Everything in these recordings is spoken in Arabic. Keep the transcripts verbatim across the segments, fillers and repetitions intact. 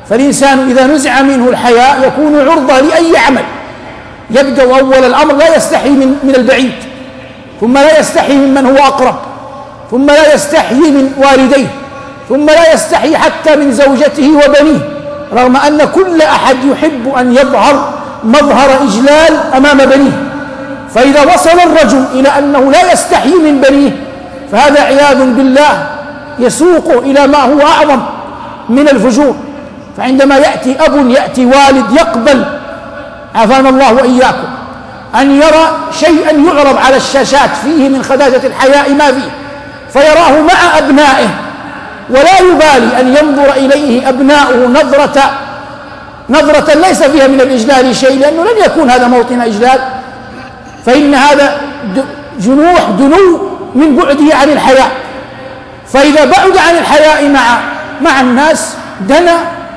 فالإنسان إذا نزع منه الحياء يكون عرضة لأي عمل. يبدأ أول الأمر لا يستحي من, من البعيد، ثم لا يستحي ممن هو أقرب، ثم لا يستحي من والديه، ثم لا يستحي حتى من زوجته وبنيه، رغم أن كل أحد يحب أن يظهر مظهر إجلال أمام بنيه. فإذا وصل الرجل إلى أنه لا يستحي من بنيه فهذا عياذ بالله يسوقه إلى ما هو أعظم من الفجور. فعندما يأتي أب يأتي والد يقبل، عافانا الله وإياكم، أن يرى شيئا يعرض على الشاشات فيه من خداجة الحياء ما فيه فيراه مع أبنائه، ولا يبالي أن ينظر إليه أبناؤه نظرة نظرة ليس فيها من الإجلال شيء، لأنه لن يكون هذا موطن إجلال، فإن هذا جنوح دنو من بعده عن الحياء. فإذا بعد عن الحياء مع مع الناس دنا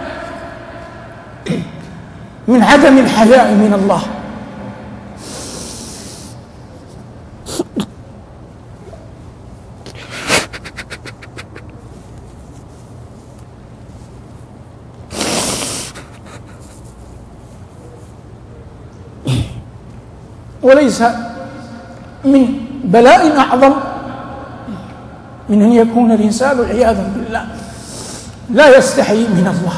من عدم الحياء من الله. وليس من بلاء أعظم من أن يكون الإنسان عياذا بالله لا يستحي من الله.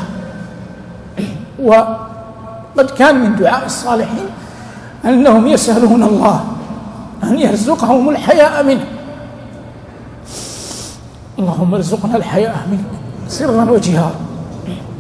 وقد كان من دعاء الصالحين أنهم يسألون الله أن يرزقهم الحياء منه. اللهم ارزقنا الحياء منك سرا وجهارا.